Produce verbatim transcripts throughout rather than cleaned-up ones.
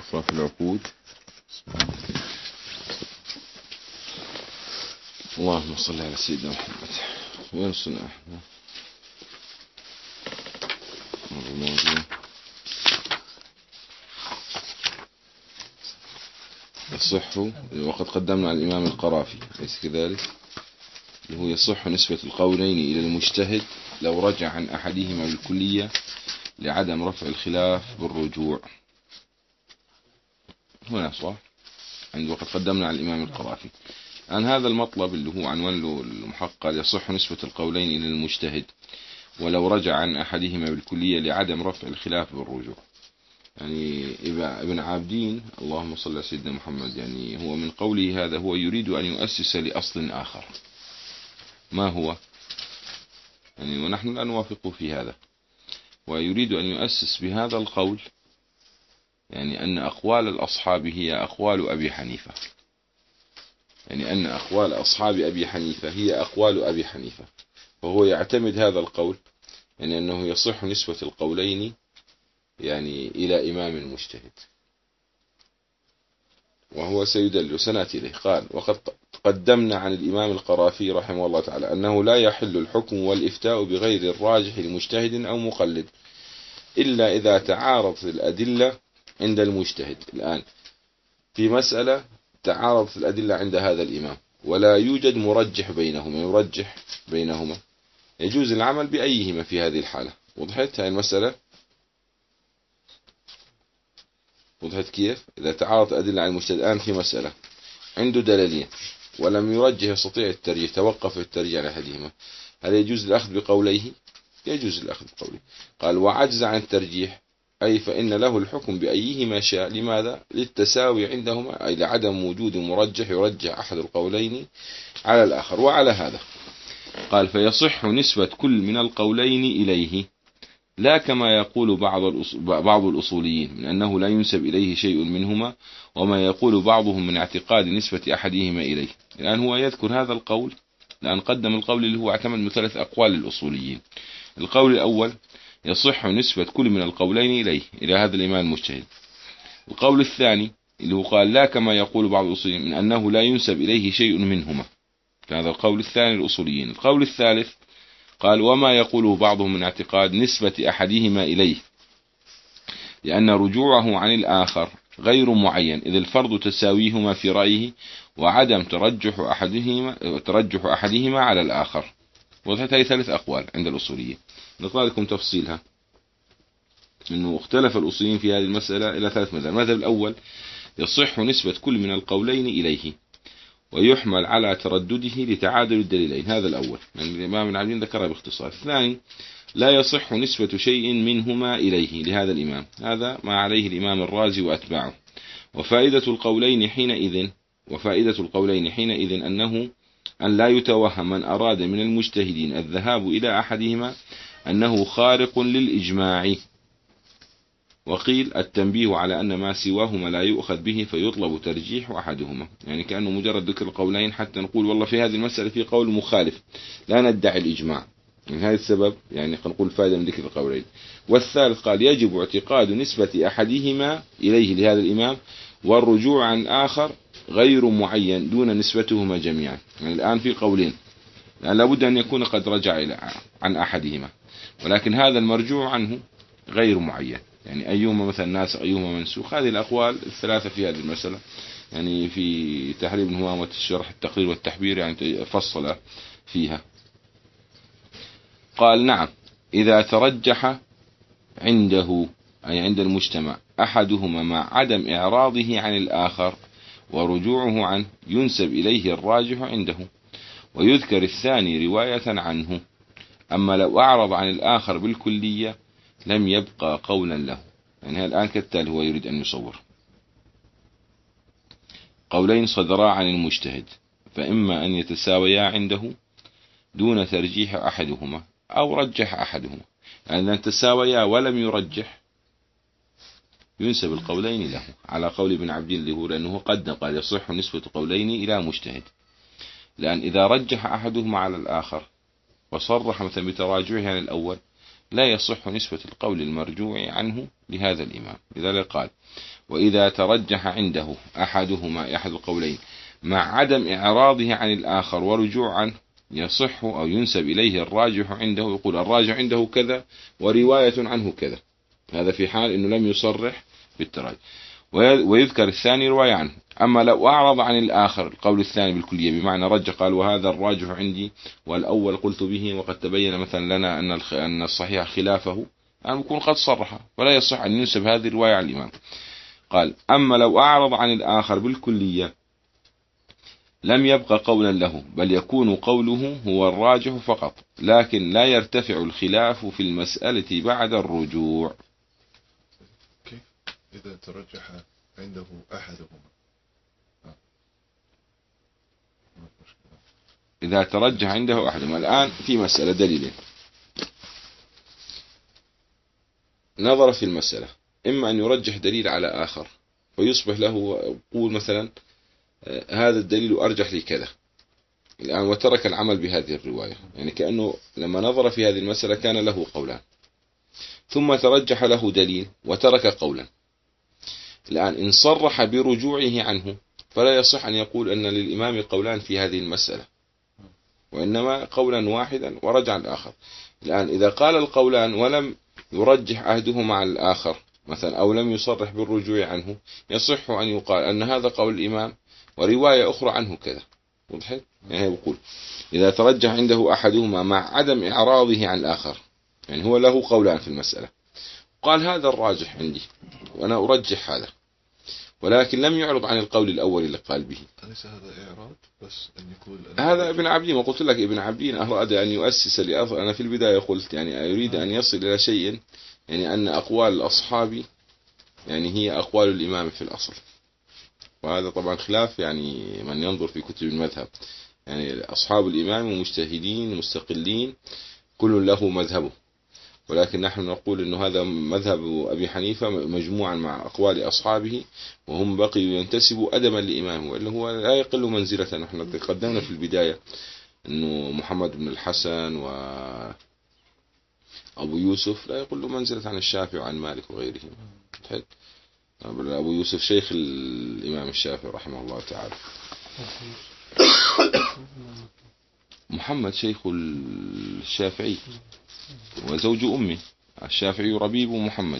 إصراف العقود. اللهم صل على سيدنا محمد. وين الصنع يصح، وقد قدمنا على الإمام القرافي ليس كذلك، اللي هو يصح نسبة القولين إلى المجتهد لو رجع عن أحدهما بالكلية لعدم رفع الخلاف بالرجوع. هنا صح عند وقد قدمنا على الإمام القرافي. عن هذا المطلب اللي هو عنوان له المحقق، يصح نسبة القولين إلى المجتهد ولو رجع عن أحدهما بالكلية لعدم رفع الخلاف بالرجوع. يعني ابن عابدين اللهم صل على سيدنا محمد، يعني هو من قوله هذا هو يريد أن يؤسس لأصل آخر. ما هو؟ يعني ونحن لا نوافق في هذا، ويريد أن يؤسس بهذا القول يعني أن أقوال الأصحاب هي أقوال أبي حنيفة، يعني أن أقوال أصحاب أبي حنيفة هي أقوال أبي حنيفة، وهو يعتمد هذا القول يعني أنه يصح نسبة القولين يعني إلى إمام مجتهد، وهو سيدل سنأتي إليه. قال: وقد قدمنا عن الإمام القرافي رحمه الله تعالى أنه لا يحل الحكم والإفتاء بغير الراجح لمجتهد أو مقلد إلا إذا تعارضت الأدلة عند المجتهد. الآن في مسألة تعارضت الأدلة عند هذا الإمام ولا يوجد مرجح بينهما يرجح بينهما، يجوز العمل بأيهما في هذه الحالة. وضحت هذه المسألة؟ وضحت كيف؟ إذا تعارضت الأدلة عن المجتهد الآن في مسألة عنده دليلين ولم يرجح يستطيع الترجيح، توقف الترجيح على أحدهما، هل يجوز الأخذ بقوليه؟ يجوز الأخذ بقوله. قال: وعجز عن الترجيح أي فإن له الحكم بأيهما شاء. لماذا؟ للتساوي عندهما، أي لعدم وجود مرجح يرجح أحد القولين على الآخر. وعلى هذا قال: فيصح نسبة كل من القولين إليه، لا كما يقول بعض بعض الأصوليين من أنه لا ينسب إليه شيء منهما، وما يقول بعضهم من اعتقاد نسبة أحدهما إليه. الآن هو يذكر هذا القول، لأن قدم القول اللي هو اعتمد من ثلاث أقوال الأصوليين. القول الأول: يصح نسبة كل من القولين إليه، إلى هذا الإمام المجتهد. القول الثاني اللي هو قال: لا كما يقول بعض الأصوليين من أنه لا ينسب إليه شيء منهما، هذا القول الثاني الأصوليين. القول الثالث قال: وما يقوله بعضهم من اعتقاد نسبة أحدهما إليه، لأن رجوعه عن الآخر غير معين، إذ الفرض تساويهما في رأيه وعدم ترجح أحدهما ترجح أحدهما على الآخر. وضحت هذه ثلاث أقوال عند الأصوليين، نطلع لكم تفصيلها. إنه اختلف الأصوليين في هذه المسألة إلى ثلاث مذاهب. المذهب الأول: يصح نسبة كل من القولين إليه ويحمل على تردده لتعادل الدليلين، هذا الأول يعني الإمام ابن عابدين ذكرها باختصار. الثاني: لا يصح نسبة شيء منهما إليه، لهذا الإمام، هذا ما عليه الإمام الرازي وأتباعه. وفائدة القولين حينئذ وفائدة القولين حينئذ أنه أن لا يتوهم من أراد من المجتهدين الذهاب إلى أحدهما أنه خارق للإجماع. وقيل: التنبيه على أن ما سواهما لا يؤخذ به فيطلب ترجيح أحدهما، يعني كأنه مجرد ذكر القولين حتى نقول والله في هذه المسألة في قول مخالف، لا ندعي الإجماع، من هذا السبب يعني نقول فائدة من ذكر القولين. والثالث قال: يجب اعتقاد نسبة أحدهما إليه لهذا الإمام والرجوع عن آخر غير معين دون نسبتهما جميعا. يعني الآن في قولين، يعني لابد أن يكون قد رجع إلى عن أحدهما، ولكن هذا المرجوع عنه غير معين، يعني أيهما مثلا ناسخ أيهما منسوخ. هذه الأقوال الثلاثة في هذه المسألة، يعني في تحرير بن همامة الشرح التقرير والتحبير يعني فصل فيها. قال: نعم، إذا ترجح عنده أي عند المجتمع أحدهما مع عدم إعراضه عن الآخر ورجوعه عنه ينسب إليه الراجح عنده ويذكر الثاني رواية عنه. أما لو أعرض عن الآخر بالكلية لم يبقى قولا له. يعني الآن كالتالي هو يريد أن يصور قولين صدرا عن المجتهد، فإما أن يتساويا عنده دون ترجيح أحدهما أو رجح أحدهما. يعني أن تساويا ولم يرجح ينسب القولين له على قول ابن عابدين اللي هو لأنه قد قال يصح نسبة قولين إلى مجتهد، لأن إذا رجح أحدهما على الآخر وصرح مثلا بتراجعه عن الأول لا يصح نسبة القول المرجوع عنه لهذا الإمام. لذلك قال: وإذا ترجح عنده أحدهما أحد القولين مع عدم إعراضه عن الآخر ورجوع عنه، يصح أو ينسب إليه الراجح عنده، يقول الراجح عنده كذا ورواية عنه كذا، هذا في حال أنه لم يصرح بالتراجح، ويذكر الثاني رواية عنه. أما لو أعرض عن الآخر القول الثاني بالكلية، بمعنى رجح قال وهذا الراجح عندي والأول قلت به وقد تبين مثلا لنا أن الصحيح خلافه، أن يكون قد صرح، فلا يصح أن ينسب هذه الرواية عن الإمام. قال: أما لو أعرض عن الآخر بالكلية لم يبقى قولا له، بل يكون قوله هو الراجح فقط، لكن لا يرتفع الخلاف في المسألة بعد الرجوع. كيف إذا ترجح عنده أحدهما؟ إذا ترجح عنده أحدهما، الآن في مسألة دليلين، نظر في المسألة، إما أن يرجح دليل على آخر ويصبح له يقول مثلا هذا الدليل أرجح لي كذا الآن، وترك العمل بهذه الرواية، يعني كأنه لما نظر في هذه المسألة كان له قولان، ثم ترجح له دليل وترك قولا. الآن إن صرح برجوعه عنه فلا يصح أن يقول أن للإمام قولان في هذه المسألة، وإنما قولا واحدا ورجع الآخر. الآن إذا قال القولان ولم يرجح أحدهما على الآخر مثلا، أو لم يصرح بالرجوع عنه، يصح أن يقال أن هذا قول الإمام ورواية أخرى عنه كذا. وضحت؟ يعني يقول إذا ترجح عنده أحدهما مع عدم إعراضه عن الآخر، يعني هو له قولان في المسألة، قال هذا الراجح عندي وأنا أرجح هذا، ولكن لم يعرض عن القول الأول اللي قال به. أليس هذا إعراض بس أن يقول هذا ابن عبدين، وقلت لك ابن عبدين أراد أن يؤسس لأصل، أنا في البداية قلت يعني يريد أن يصل إلى شيء، يعني أن أقوال الأصحاب يعني هي أقوال الإمام في الأصل، وهذا طبعا خلاف يعني من ينظر في كتب المذهب، يعني أصحاب الإمام مجتهدين مستقلين كل له مذهبه، ولكن نحن نقول أنه هذا مذهب أبي حنيفة مجموعا مع أقوال أصحابه، وهم بقيوا ينتسبوا أدبا لإمامه، وإلا هو لا يقل منزلة. نحن قدمنا في البداية أنه محمد بن الحسن وأبو يوسف لا يقل منزلة عن الشافعي وعن مالك وغيرهم. أبو يوسف شيخ الإمام الشافعي رحمه الله تعالى، محمد شيخ الشافعي وزوج أمه، الشافعي ربيب محمد.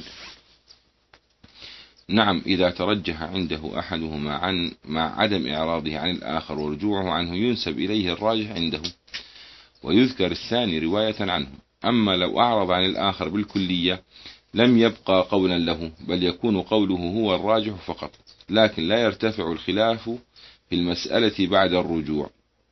نعم، إذا ترجح عنده أحدهما عن مع عدم إعراضه عن الآخر ورجوعه عنه ينسب إليه الراجح عنده، ويذكر الثاني رواية عنه. أما لو أعرض عن الآخر بالكلية لم يبقى قولا له، بل يكون قوله هو الراجح فقط، لكن لا يرتفع الخلاف في المسألة بعد الرجوع،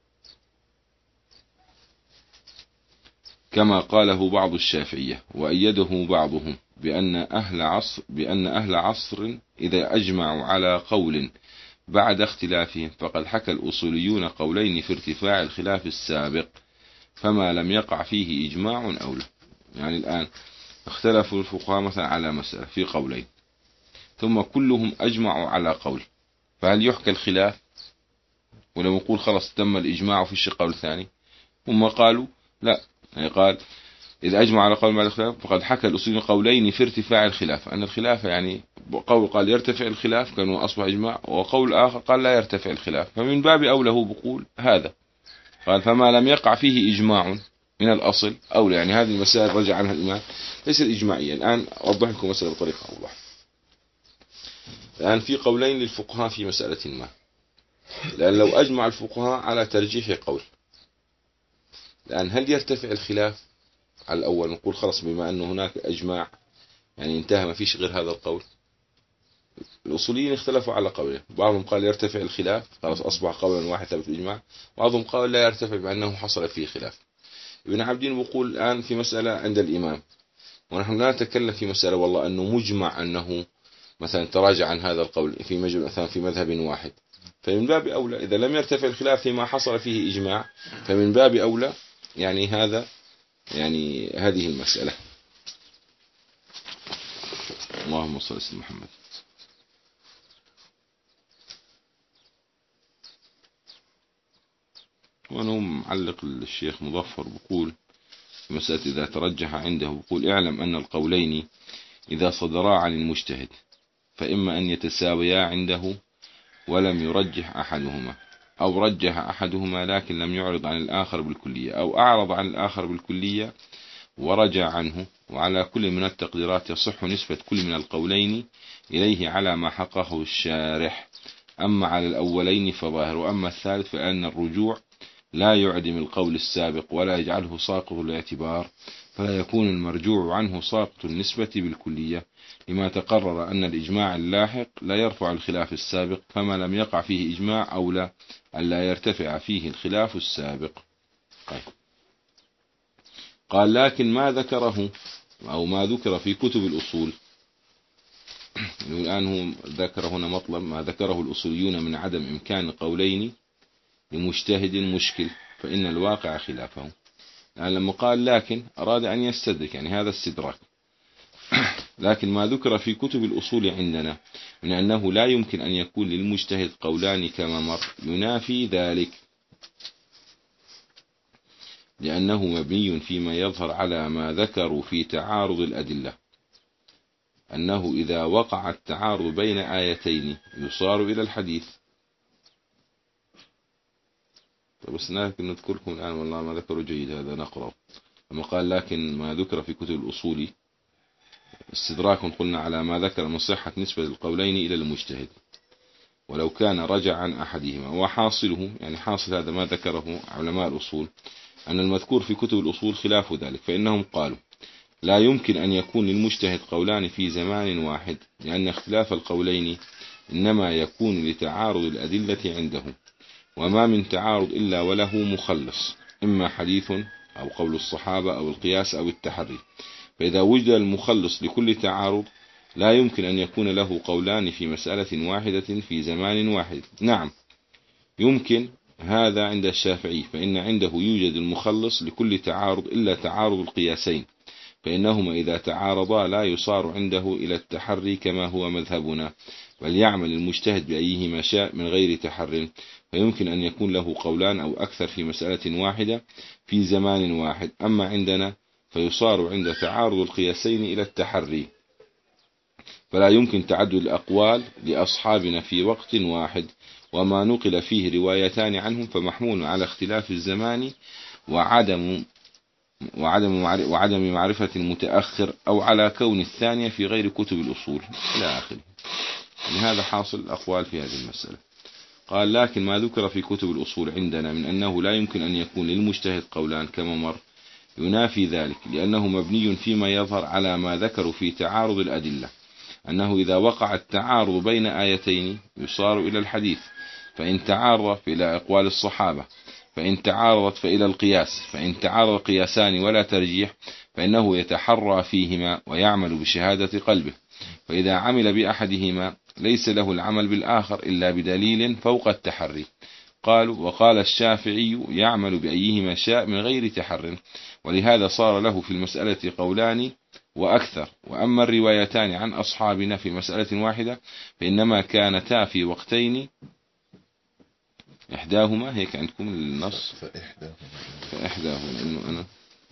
كما قاله بعض الشافعية وأيده بعضهم بأن أهل عصر بأن أهل عصر إذا أجمعوا على قول بعد اختلافهم فقد حكى الأصوليون قولين في ارتفاع الخلاف السابق، فما لم يقع فيه إجماع أولى. يعني الآن اختلفوا الفقهاء مثلا على مسألة في قولين، ثم كلهم أجمعوا على قول، فهل يحكى الخلاف ولو نقول خلاص تم الإجماع في الشق الثاني؟ هم قالوا لا، يعني قال إذا أجمع على قول بعد الخلاف فقد حكى الأصوليون قولين في ارتفاع الخلاف، أن الخلاف يعني قول قال يرتفع الخلاف كانوا أصبح إجماع، وقول آخر قال لا يرتفع الخلاف، فمن باب أولى هو بقول هذا. قال فما لم يقع فيه إجماع من الأصل أولى، يعني هذه المسائل رجع عنها الإمام ليس إجماعيا. الآن أوضح لكم مسألة بطريقة أوضح. الآن في قولين للفقهاء في مسألة ما، لأن لو أجمع الفقهاء على ترجيح قول، الآن هل يرتفع الخلاف على الأول؟ نقول خلاص بما أنه هناك إجماع يعني انتهى ما فيش غير هذا القول. الأصوليين اختلفوا على قوله، بعضهم قال يرتفع الخلاف خلاص أصبح قولا واحد ثابت بالإجماع، بعضهم قال لا يرتفع بأنه حصل فيه خلاف. ابن عبدين بيقول الآن في مسألة عند الإمام، ونحن لا نتكلم في مسألة والله أنه مجمع أنه مثلا تراجع عن هذا القول في مجمع مثلا في مذهب واحد، فمن باب أولى إذا لم يرتفع الخلاف فيما حصل فيه إجماع، فمن باب أولى يعني هذا يعني هذه المسألة. اللهم صل على محمد. وأنا معلق الشيخ مظفر بقول مسألة إذا ترجح عنده يقول اعلم أن القولين إذا صدرا عن المجتهد فإما أن يتساويا عنده ولم يرجح أحدهما، أو رجح أحدهما لكن لم يعرض عن الآخر بالكلية، أو أعرض عن الآخر بالكلية ورجع عنه. وعلى كل من التقديرات يصح نسبة كل من القولين إليه على ما حقه الشارح. أما على الأولين فظاهر، وأما الثالث فأن الرجوع لا يعدم القول السابق ولا يجعله ساقط الاعتبار، فلا يكون المرجوع عنه ساقط النسبة بالكلية، لما تقرر أن الإجماع اللاحق لا يرفع الخلاف السابق، فما لم يقع فيه إجماع أولى أن لا يرتفع فيه الخلاف السابق. طيب. قال لكن ما ذكره أو ما ذكر في كتب الأصول، الآن هو ذكر هنا مطلب ما ذكره الأصوليون من عدم إمكان قولين لمجتهد مشكل، فإن الواقع خلافه. يعني لما قال لكن أراد أن يستدرك، يعني هذا استدراك. لكن ما ذكر في كتب الأصول عندنا من أنه لا يمكن أن يكون للمجتهد قولان كما مر ينافي ذلك، لأنه مبني فيما يظهر على ما ذكروا في تعارض الأدلة، أنه إذا وقع التعارض بين آيتين يصار إلى الحديث. بس لكن نذكركم الآن والله ما ذكروا جيد، هذا نقرأ. لما قال لكن ما ذكر في كتب الأصول استدراك قلنا على ما ذكر من صحة نسبة القولين إلى المجتهد ولو كان رجع عن أحدهما، وحاصله يعني حاصل هذا ما ذكره علماء الأصول أن المذكور في كتب الأصول خلاف ذلك، فإنهم قالوا لا يمكن أن يكون للمجتهد قولان في زمان واحد، لأن اختلاف القولين إنما يكون لتعارض الأدلة عنده، وما من تعارض إلا وله مخلص، إما حديث أو قول الصحابة أو القياس أو التحري. فإذا وجد المخلص لكل تعارض لا يمكن أن يكون له قولان في مسألة واحدة في زمان واحد. نعم يمكن هذا عند الشافعي، فإن عنده يوجد المخلص لكل تعارض إلا تعارض القياسين، فإنهما إذا تعارضا لا يصار عنده إلى التحري كما هو مذهبنا، بل يعمل المجتهد بأيهما شاء من غير تحر، فيمكن أن يكون له قولان أو أكثر في مسألة واحدة في زمان واحد. أما عندنا فيصار عند تعارض القياسين إلى التحري، فلا يمكن تعدد الأقوال لأصحابنا في وقت واحد، وما نقل فيه روايتان عنهم فمحمول على اختلاف الزمان وعدم وعدم وعدم معرفة المتأخر، أو على كون الثانية في غير كتب الأصول إلى آخره. لهذا حاصل الأقوال في هذه المسألة. قال لكن ما ذكر في كتب الأصول عندنا من أنه لا يمكن أن يكون للمجتهد قولان كما مر ينافي ذلك، لأنه مبني فيما يظهر على ما ذكروا في تعارض الأدلة، أنه إذا وقع التعارض بين آيتين يصار إلى الحديث، فإن تعارض فإلى أقوال الصحابة، فإن تعارضت فإلى القياس، فإن تعارض قياسان ولا ترجيح فإنه يتحرى فيهما ويعمل بشهادة قلبه، فإذا عمل بأحدهما ليس له العمل بالآخر إلا بدليل فوق التحري. قالوا وقال الشافعي يعمل بأيهما شاء من غير تحر، ولهذا صار له في المسألة قولان وأكثر. وأما الروايتان عن أصحابنا في مسألة واحدة فإنما كانتا في وقتين، إحداهما هيك عندكم النص فإحداهما فإحداهما إنه أنا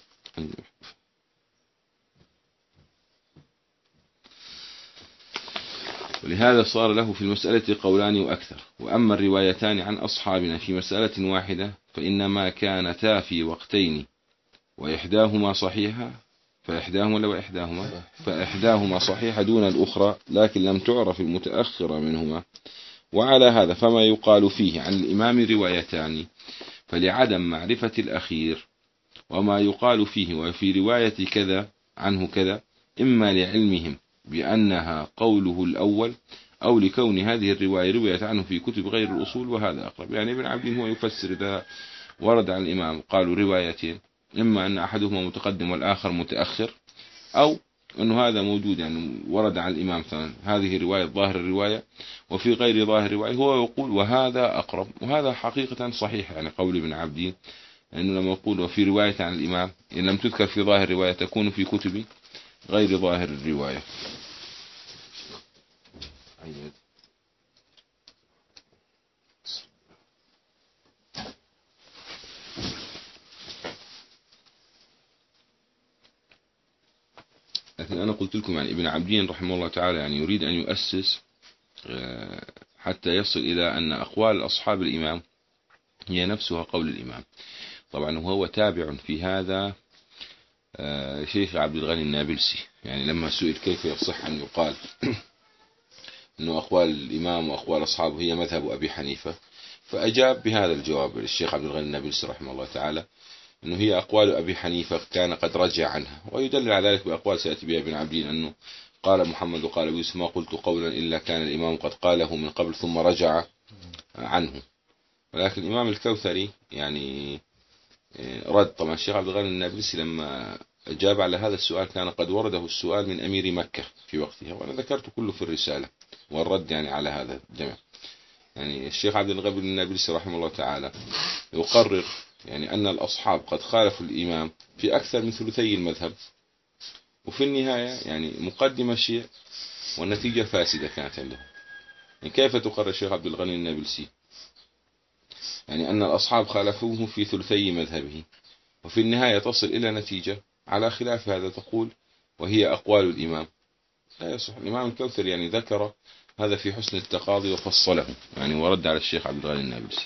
ولهذا صار له في المسألة قولان وأكثر. وأما الروايتان عن أصحابنا في مسألة واحدة فإنما كانتا في وقتين وإحداهما صحيحة فإحداهما لو إحداهما فإحداهما صحيحة دون الأخرى، لكن لم تعرف المتأخرة منهما. وعلى هذا فما يقال فيه عن الإمام روايتان فلعدم معرفة الأخير، وما يقال فيه وفي رواية كذا عنه كذا إما لعلمهم بأنها قوله الأول، أو لكون هذه الرواية رواية عنه في كتب غير الأصول، وهذا أقرب. يعني ابن عبد هو يفسر إذا ورد عن الإمام قالوا روايتين، إما أن أحدهما متقدم والآخر متأخر، أو أنه هذا موجود يعني ورد عن الإمام مثلا هذه رواية ظاهر الرواية وفي غير ظاهر الرواية، هو يقول وهذا أقرب. وهذا حقيقة صحيح، يعني قول ابن عبدين لأنه لما يقول وفي رواية عن الإمام إن لم تذكر في ظاهر الرواية تكون في كتب غير ظاهر الرواية. لكن أنا قلت لكم يعني ابن عابدين رحمه الله تعالى يعني يريد أن يؤسس حتى يصل إلى أن أقوال أصحاب الإمام هي نفسها قول الإمام. طبعا وهو تابع في هذا شيخ عبد الغني النابلسي، يعني لما سئل كيف يصح أن يقال أنه أقوال الإمام وأقوال أصحابه هي مذهب أبي حنيفة، فأجاب بهذا الجواب الشيخ عبد الغني النابلسي رحمه الله تعالى أنه هي أقوال أبي حنيفة كان قد رجع عنها، ويدل على ذلك بأقوال سيأتي بها ابن عابدين أنه قال محمد وقال أبو يوسف ما قلت قولا إلا كان الإمام قد قاله من قبل ثم رجع عنه. ولكن الإمام الكوثري يعني رد. طبعا الشيخ عبد الغني النابلسي لما أجاب على هذا السؤال كان قد ورده السؤال من أمير مكة في وقتها، وأنا ذكرت كله في الرسالة والرد يعني على هذا الجمع. يعني الشيخ عبد الغني النابلسي رحمه الله تعالى يقرر يعني أن الأصحاب قد خالفوا الإمام في أكثر من ثلثي المذهب، وفي النهاية يعني مقدمة شيء والنتيجة فاسدة كانت عنده. يعني كيف تقرر الشيخ عبد الغني النابلسي يعني أن الأصحاب خالفوه في ثلثي مذهبه، وفي النهاية تصل إلى نتيجة على خلاف هذا تقول وهي أقوال الإمام؟ لا يصح. الإمام الكوثري يعني ذكر هذا في حسن التقاضي وفصله يعني ورد على الشيخ عبد الغني النابلسي.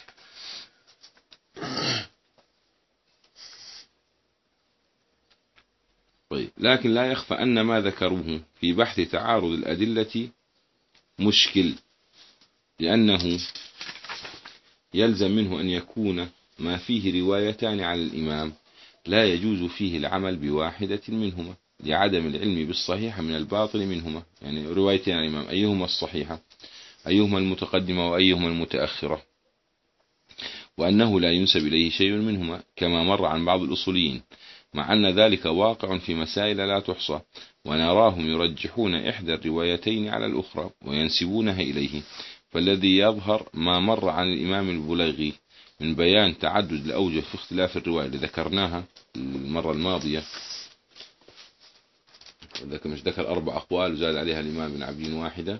طيب لكن لا يخفى أن ما ذكروه في بحث تعارض الأدلة مشكل، لأنه يلزم منه أن يكون ما فيه روايتان على الإمام لا يجوز فيه العمل بواحدة منهما لعدم العلم بالصحيح من الباطل منهما. يعني روايتين عن الإمام أيهما الصحيحة أيهما المتقدمة وأيهما المتأخرة، وأنه لا ينسب إليه شيء منهما كما مر عن بعض الأصوليين، مع أن ذلك واقع في مسائل لا تحصى، ونراهم يرجحون إحدى الروايتين على الأخرى وينسبونها إليه. فالذي يظهر ما مر عن الإمام البليغي من بيان تعدد الأوجه في اختلاف الرواية اللي ذكرناها المرة الماضية، ذكر مش ذكر أربع أقوال وزاد عليها الإمام ابن عابدين واحدة،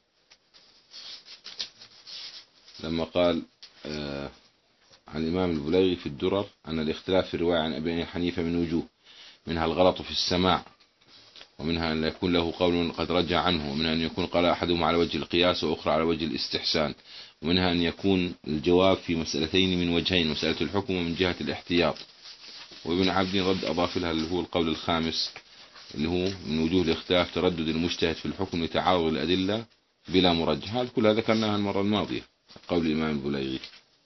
لما قال آه عن الإمام البليغي في الدرر أن الاختلاف في الرواية عن أبي حنيفة من وجوه، منها الغلط في السماع، ومنها أن يكون له قول قد رجع عنه، ومنها أن يكون قال أحدهما على وجه القياس وأخرى على وجه الاستحسان، ومنها أن يكون الجواب في مسألتين من وجهين، مسألة الحكم ومن جهة الاحتياط. وابن عابدين رد أضاف لها اللي هو القول الخامس اللي هو من وجوه الاختلاف تردد المجتهد في الحكم لتعارض الأدلة بلا مرجح. هذا كلها ذكرناها المرة الماضية قول الإمام البليغي.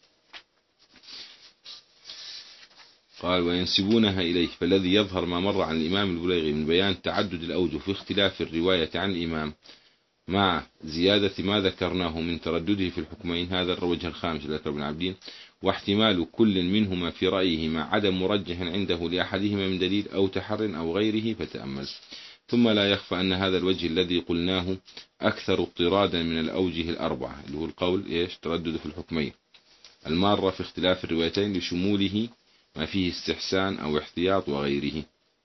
قال وينسبونها إليه، فالذي يظهر ما مر عن الإمام البليغي من بيان تعدد الأوجه في اختلاف الرواية عن الإمام مع زيادة ما ذكرناه من تردده في الحكمين، هذا الوجه الخامس لذكر ابن عابدين، واحتمال كل منهما في رأيه مع عدم مرجح عنده لأحدهما من دليل أو تحر أو غيره فتأمل. ثم لا يخفى أن هذا الوجه الذي قلناه أكثر اضطرادا من الأوجه الأربعة اللي هو القول إيش تردد في الحكمين المارة في اختلاف الروايتين لشموله ما فيه استحسان أو احتياط وغيره.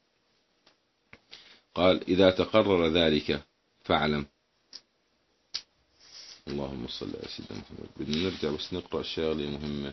قال إذا تقرر ذلك فاعلم. اللهم صل على سيدنا محمد. بدنا نرجع بس نقرأ الشغلة مهمة.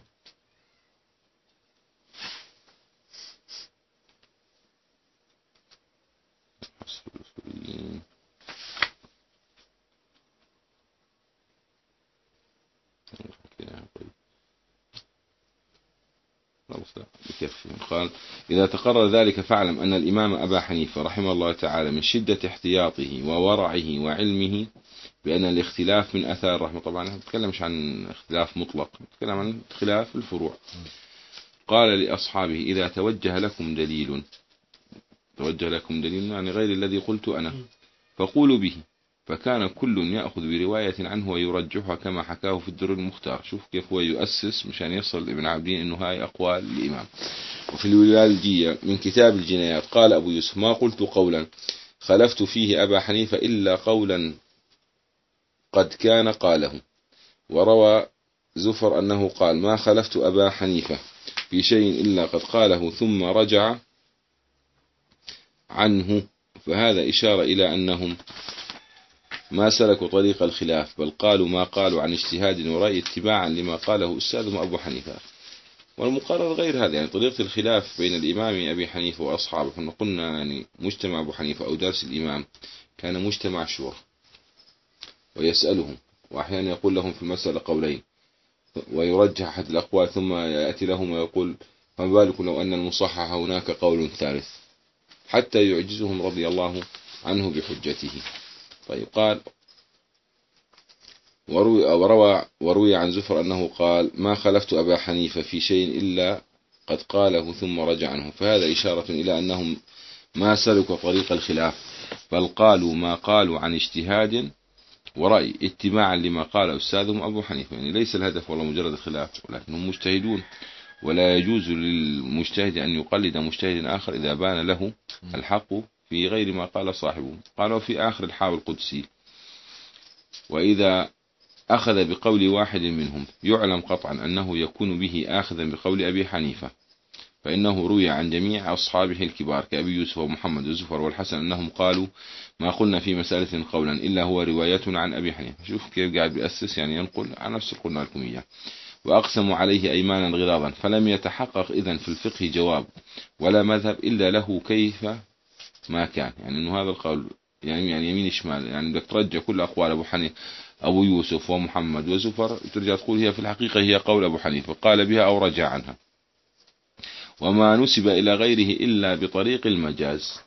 قال إذا تقرر ذلك فاعلم أن الإمام أبا حنيفة رحمه الله تعالى من شدة احتياطه وورعه وعلمه بأن الاختلاف من أثار الرحمة. طبعا ما نتكلمش عن اختلاف مطلق، نتكلم عن خلاف الفروع. قال لأصحابه إذا توجه لكم دليل توجه لكم دليل يعني غير الذي قلت أنا فقولوا به، فكان كل يأخذ برواية عنه ويرجحها كما حكاه في الدر المختار. شوف كيف هو يؤسس مشان يصل ابن عابدين إنه هاي أقوال الإمام. وفي الولاجية من كتاب الجنايات قال أبو يوسف ما قلت قولا خلفت فيه أبا حنيفة إلا قولا قد كان قاله. وروى زفر أنه قال ما خلفت أبا حنيفة في شيء إلا قد قاله ثم رجع عنه، فهذا إشارة إلى أنهم ما سلكوا طريق الخلاف بل قالوا ما قالوا عن اجتهاد ورأي اتباعا لما قاله أستاذهم أبو حنيفة. والمقرر غير هذا. يعني طريقة الخلاف بين الإمام أبي حنيفة وأصحابه، فإن قلنا يعني مجتمع أبو حنيفة أو درس الإمام كان مجتمع شورى، ويسألهم، وأحيانا يقول لهم في المسألة قولين ويرجح أحد الأقوال، ثم يأتي لهم ويقول فما بالكم لو أن المصحح هناك قول ثالث، حتى يعجزهم رضي الله عنه بحجته. طيب قال وروي, وروى, وروي عن زفر أنه قال ما خلفت أبا حنيفة في شيء إلا قد قاله ثم رجع عنه، فهذا إشارة إلى أنهم ما سلكوا طريق الخلاف، بل قالوا ما قالوا عن اجتهاد ورأي اتباعا لما قال أستاذهم أبو حنيفة. يعني ليس الهدف والله مجرد الخلاف، ولكنهم مجتهدون، ولا يجوز للمجتهد أن يقلد مجتهد آخر إذا بان له الحق في غير ما قال صاحبه. قالوا في آخر الحاوي القدسي وإذا أخذ بقول واحد منهم يعلم قطعا أنه يكون به آخذا بقول أبي حنيفة، فإنه روي عن جميع أصحابه الكبار كأبي يوسف ومحمد وزفر والحسن أنهم قالوا ما قلنا في مسألة قولا إلا هو روايتنا عن أبي حنيفة. شوف كيف قاعد بيأسس، يعني ينقل عن نفس قلنا لكم إياه. وأقسموا عليه أيمانا غلاظا، فلم يتحقق إذن في الفقه جواب ولا مذهب إلا له كيف ما كان. يعني أنه هذا القول يعني يعني يمين شمال، يعني بدك ترجع كل أقوال أبو حنيفة أبو يوسف ومحمد وزفر، ترجع تقول هي في الحقيقة هي قول أبو حنيفة قال بها أو رجع عنها، وما نسب إلى غيره إلا بطريق المجاز.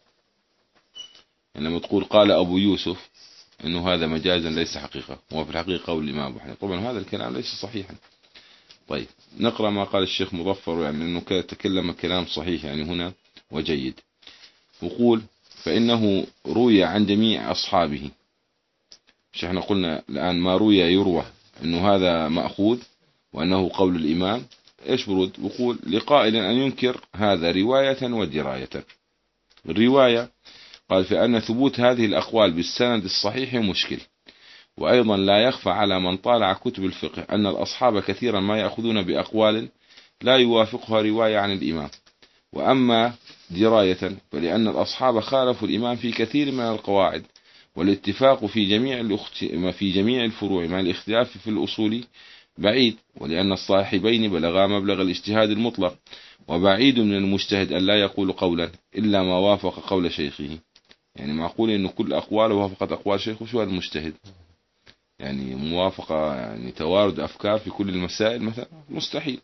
يعني لما تقول قال أبو يوسف إنه هذا مجازا ليس حقيقة، وهو في الحقيقة قول الإمام أبو حنيفة. طبعا هذا الكلام ليس صحيحا. طيب نقرأ ما قال الشيخ مظفر، يعني أنه تكلم كلام صحيح يعني هنا وجيد. وقول فإنه روي عن جميع أصحابه، مش احنا قلنا الآن ما روي يروى أنه هذا مأخوذ وأنه قول الإمام. إيش برد؟ بقول لقائل أن ينكر هذا رواية ودراية. الرواية قال فإن ثبوت هذه الأقوال بالسند الصحيح مشكل، وأيضا لا يخفى على من طالع كتب الفقه أن الأصحاب كثيرا ما يأخذون بأقوال لا يوافقها رواية عن الإمام. وأما دراية فلأن الأصحاب خالفوا الإمام في كثير من القواعد، والاتفاق في جميع في جميع الفروع مع الاختلاف في الأصول بعيد، ولأن الصاحبين بلغا مبلغ الاجتهاد المطلق، وبعيد من المجتهد أن لا يقول قولا إلا ما وافق قول شيخه. يعني معقول أن كل أقواله وافقت أقوال شيخه، شو هذا المجتهد؟ يعني موافقة يعني توارد أفكار في كل المسائل مثلا مستحيل.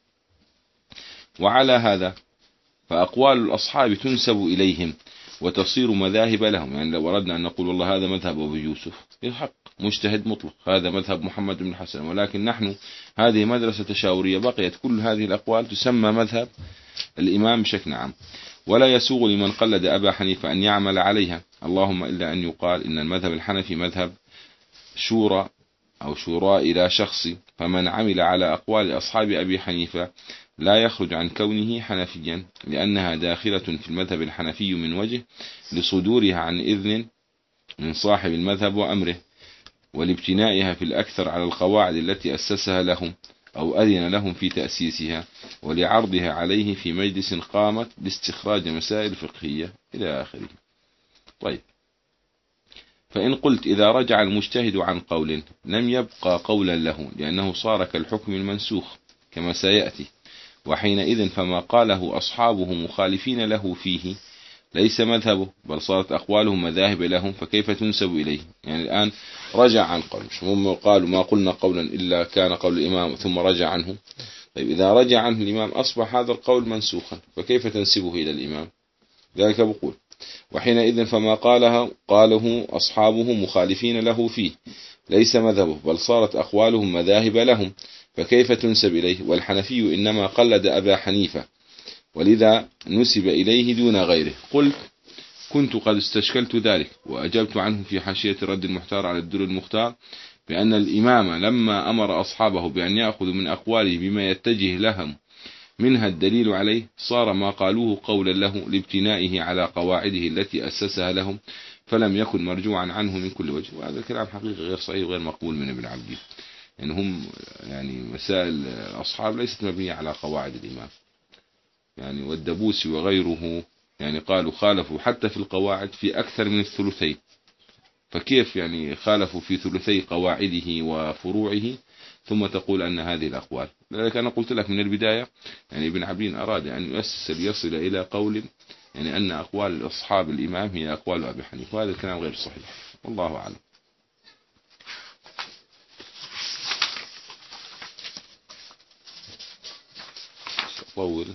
وعلى هذا فأقوال الأصحاب تنسب إليهم وتصير مذاهب لهم. يعني لو أردنا أن نقول والله هذا مذهب أبو يوسف يحق مجتهد مطلق، هذا مذهب محمد بن الحسن، ولكن نحن هذه مدرسة تشاورية، بقيت كل هذه الأقوال تسمى مذهب الإمام بشكل عام، ولا يسوغ لمن قلد أبا حنيفة أن يعمل عليها، اللهم إلا أن يقال إن المذهب الحنفي مذهب شورى أو شوراء إلى شخص، فمن عمل على أقوال أصحاب أبي حنيفة لا يخرج عن كونه حنفيا، لأنها داخلة في المذهب الحنفي من وجه لصدورها عن إذن من صاحب المذهب وأمره، ولابتنائها في الأكثر على القواعد التي أسسها لهم أو أذن لهم في تأسيسها، ولعرضها عليه في مجلس قامت لاستخراج مسائل فقهية إلى آخره. طيب فإن قلت إذا رجع المجتهد عن قول لم يبقى قولا له، لأنه صار كالحكم المنسوخ كما سيأتي، وحينئذ فما قاله أصحابه مخالفين له فيه ليس مذهبه، بل صارت أقوالهم مذاهب لهم، فكيف تنسب إليه؟ يعني الآن رجع عن قول، مش هم قالوا ما قلنا قولا إلا كان قول الإمام ثم رجع عنه. طيب إذا رجع عنه الإمام أصبح هذا القول منسوخا، فكيف تنسبه إلى الإمام؟ ذلك بقول وحينئذ فما قاله قاله أصحابه مخالفين له فيه ليس مذهبه، بل صارت أقوالهم مذاهب لهم، فكيف تنسب إليه؟ والحنفي إنما قلد أبا حنيفة، ولذا نسب إليه دون غيره. قلت كنت قد استشكلت ذلك وأجبت عنه في حاشية رد المحتار على الدر المختار بأن الإمام لما أمر أصحابه بأن يأخذوا من أقواله بما يتجه لهم منها الدليل عليه، صار ما قالوه قولا له لابتنائه على قواعده التي أسسها لهم، فلم يكن مرجوعا عنه من كل وجه. وهذا الكلام حقيقة غير صحيح وغير مقبول من ابن عبد. يعني هم يعني مسائل الأصحاب ليست مبنية على قواعد الإمام، يعني والدبوسي وغيره يعني قالوا خالفوا حتى في القواعد في أكثر من الثلثين، فكيف يعني خالفوا في ثلثي قواعده وفروعه ثم تقول أن هذه الأقوال. لذلك أنا قلت لك من البداية يعني ابن عبدين أراد أن يؤسس ليصل إلى قول يعني أن أقوال أصحاب الإمام هي أقوال أبي حنيفة، وهذا الكلام غير صحيح، والله أعلم. طول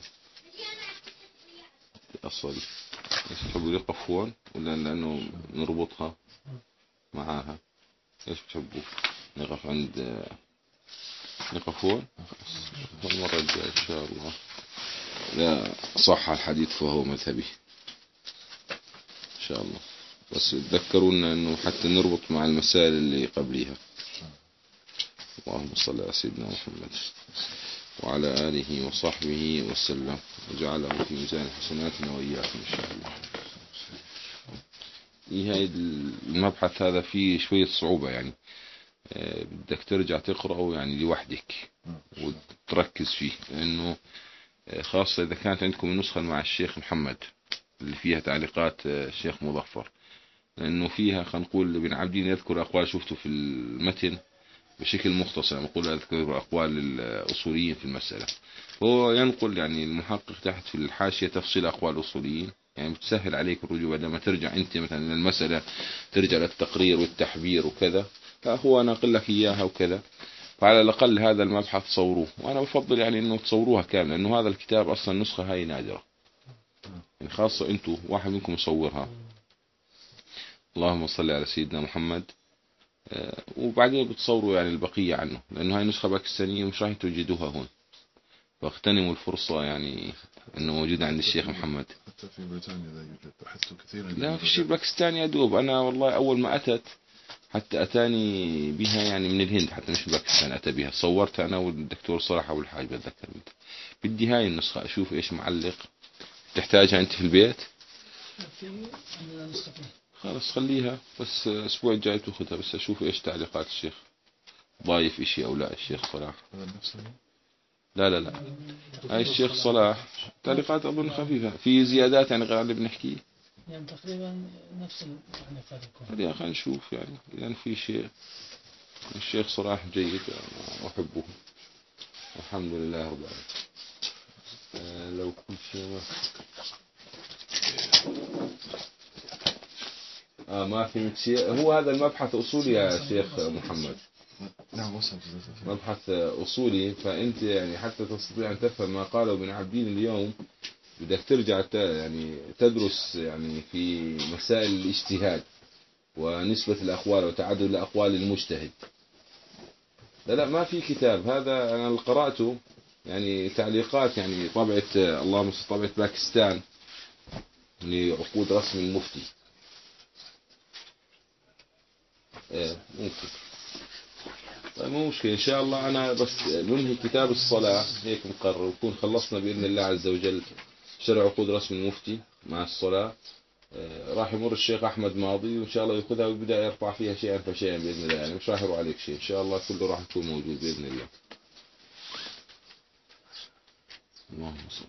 أصل إيش تحبوا يقفون ولا لأنه نربطها معاها؟ إيش تحبوا نقف عند نقفون المرة الجاية إن شاء الله. لا صح الحديث فهو مذهبي إن شاء الله، بس تذكرونا أنه حتى نربط مع المسائل اللي قبليها. اللهم صل على سيدنا محمد وعلى آله وصحبه وسلم وجعله في ميزان حسناتنا وإياكم إن شاء الله. هاي المبحث هذا فيه شوية صعوبة يعني، بدك ترجع تقرأه يعني لوحدك وتركز فيه، لأنه خاصة إذا كانت عندكم النسخة مع الشيخ محمد اللي فيها تعليقات الشيخ مظفر، لأنه فيها خلينا نقول ابن عبدين يذكر أقوال شفته في المتن بشكل مختصر، يعني يقول أذكر أقوال الأصوليين في المسألة، هو ينقل يعني المحقق تحت في الحاشية تفصيل أقوال الأصوليين، يعني بتسهل عليك الرجوع لما ترجع أنت مثلا للمسألة ترجع للتقرير والتحبير وكذا، فهو ناقل لك إياها وكذا. فعلى الأقل هذا المبحث صوروه، وأنا بفضل يعني أنه تصوروها كاملة، لأنه هذا الكتاب أصلا نسخة هاي نادرة، يعني خاصة أنتوا واحد منكم يصورها. اللهم صل على سيدنا محمد. وبعدين بتصوروا يعني البقية عنه، لأنه هاي نسخة باكستانية مش راح توجدوها هون، فاغتنموا الفرصة يعني أنه موجود عند الشيخ محمد. حتى في بريطانيا لا يوجد، بحثت كثيرا. لا في شيء باكستاني أدوب، أنا والله أول ما أتت حتى أتاني بها يعني من الهند، حتى مش باكستان أتى بها، صورت أنا والدكتور صلاح أول حاجة بتذكر. بدي هاي النسخة أشوف إيش معلق. تحتاجها أنت في البيت؟ خلاص خليها، بس الأسبوع الجاي تأخذها، بس أشوف إيش تعليقات الشيخ، ضايف إشي أو لا الشيخ صلاح. لا لا لا هاي الشيخ صلاح تعليقات أظن خفيفة، في زيادات يعني غير عن اللي بنحكيه يعني تقريبا نفس التعليقات. خلينا خلينا نشوف يعني إذا يعني في شيء. الشيخ صلاح جيد أحبه الحمد لله رب العالمين. آه لو كل شيء ما آه ما في شيء، هو هذا المبحث أصولي يا شيخ محمد. نعم وصل مبحث أصولي، فأنت يعني حتى تستطيع أن تفهم ما قاله ابن عبدين اليوم بدك ترجع يعني تدرس يعني في مسائل الاجتهاد ونسبة الأقوال وتعدد الأقوال المجتهد. لا لا ما في كتاب، هذا أنا قرأته يعني تعليقات يعني طبعة اللهم صل طبعة باكستان لعقود رسم المفتي. ايه ممكن طيب مو مشكلة إن شاء الله. أنا بس ننهي كتاب الصلاة هيك مقرر ونكون خلصنا بإذن الله عز وجل شرع عقود رسم المفتي مع الصلاة. آه راح يمر الشيخ أحمد ماضي وإن شاء الله يأخذها ويبدأ يرفع فيها شيئا فشيئا بإذن الله، يعني مش راح يروح عليك شيء إن شاء الله، كله راح يكون موجود بإذن الله. اللهم صل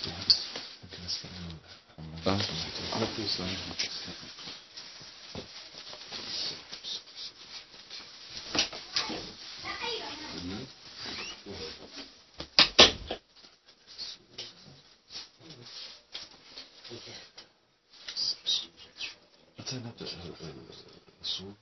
وسلم. متى نبدأ الصوت؟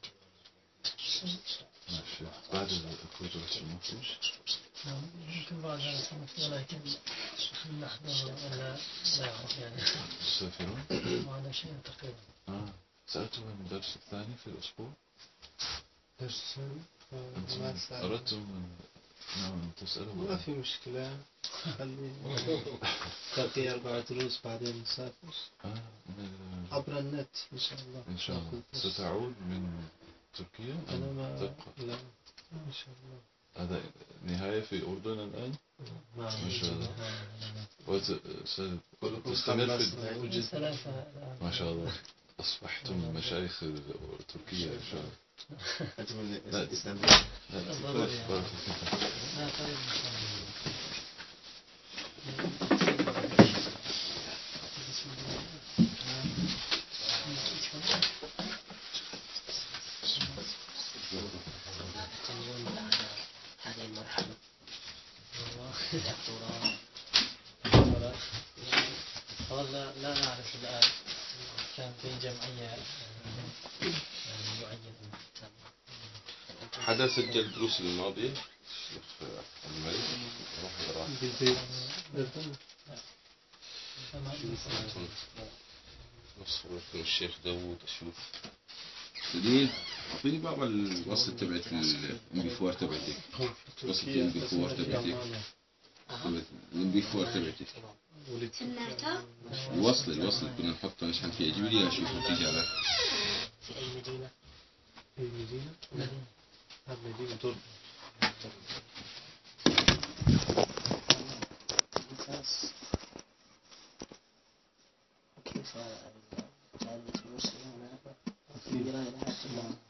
ماشي بعد العقود رسم المفتي. يمكن بعد رسم المفتي، ولكن نحضر ولا لا يعرف يعني تسافرون؟ ما هذا شيء تقريبا. آه سألتم من الدرس الثاني في الأسبوع؟ درس أنتم أردتم من نعم تسألوا؟ ما في مشكلة، خلي تقي أربع دروس بعدين نسافر آه عبر النت إن شاء الله. إن شاء الله. ستعود من تركيا؟ أنا ما تبقى؟ لا إن شاء الله. هذا نهاية في الأردن الآن؟ نعم ما شاء الله. وتستمر في وجد ثلاثة. ما شاء الله. أصبحتم مشايخ تركيا إن شاء الله. أنتم من لا إسطنبول؟ لا لا قريب إن شاء الله. هذه المرحلة؟ والله لا نعرف الآن. كان في جمعية يعني معينة. حدا سجل الدروس الماضية؟ الشيخ الملك واحد راح نصر لكم الشيخ داوود أشوف سليم. أعطيني بابا الوصل تبعت الام بي فور تبعتك. وصلت الام بي فور تبعتك. الام بي فور تبعتك. الوصل الوصل كنا نحطه نشحن فيه. اجيب لي اشوف التجارة. في أي مدينة؟ في المدينة؟ هذه مدينة ترك. كيف جعلت المسلمين في بلاد العالم؟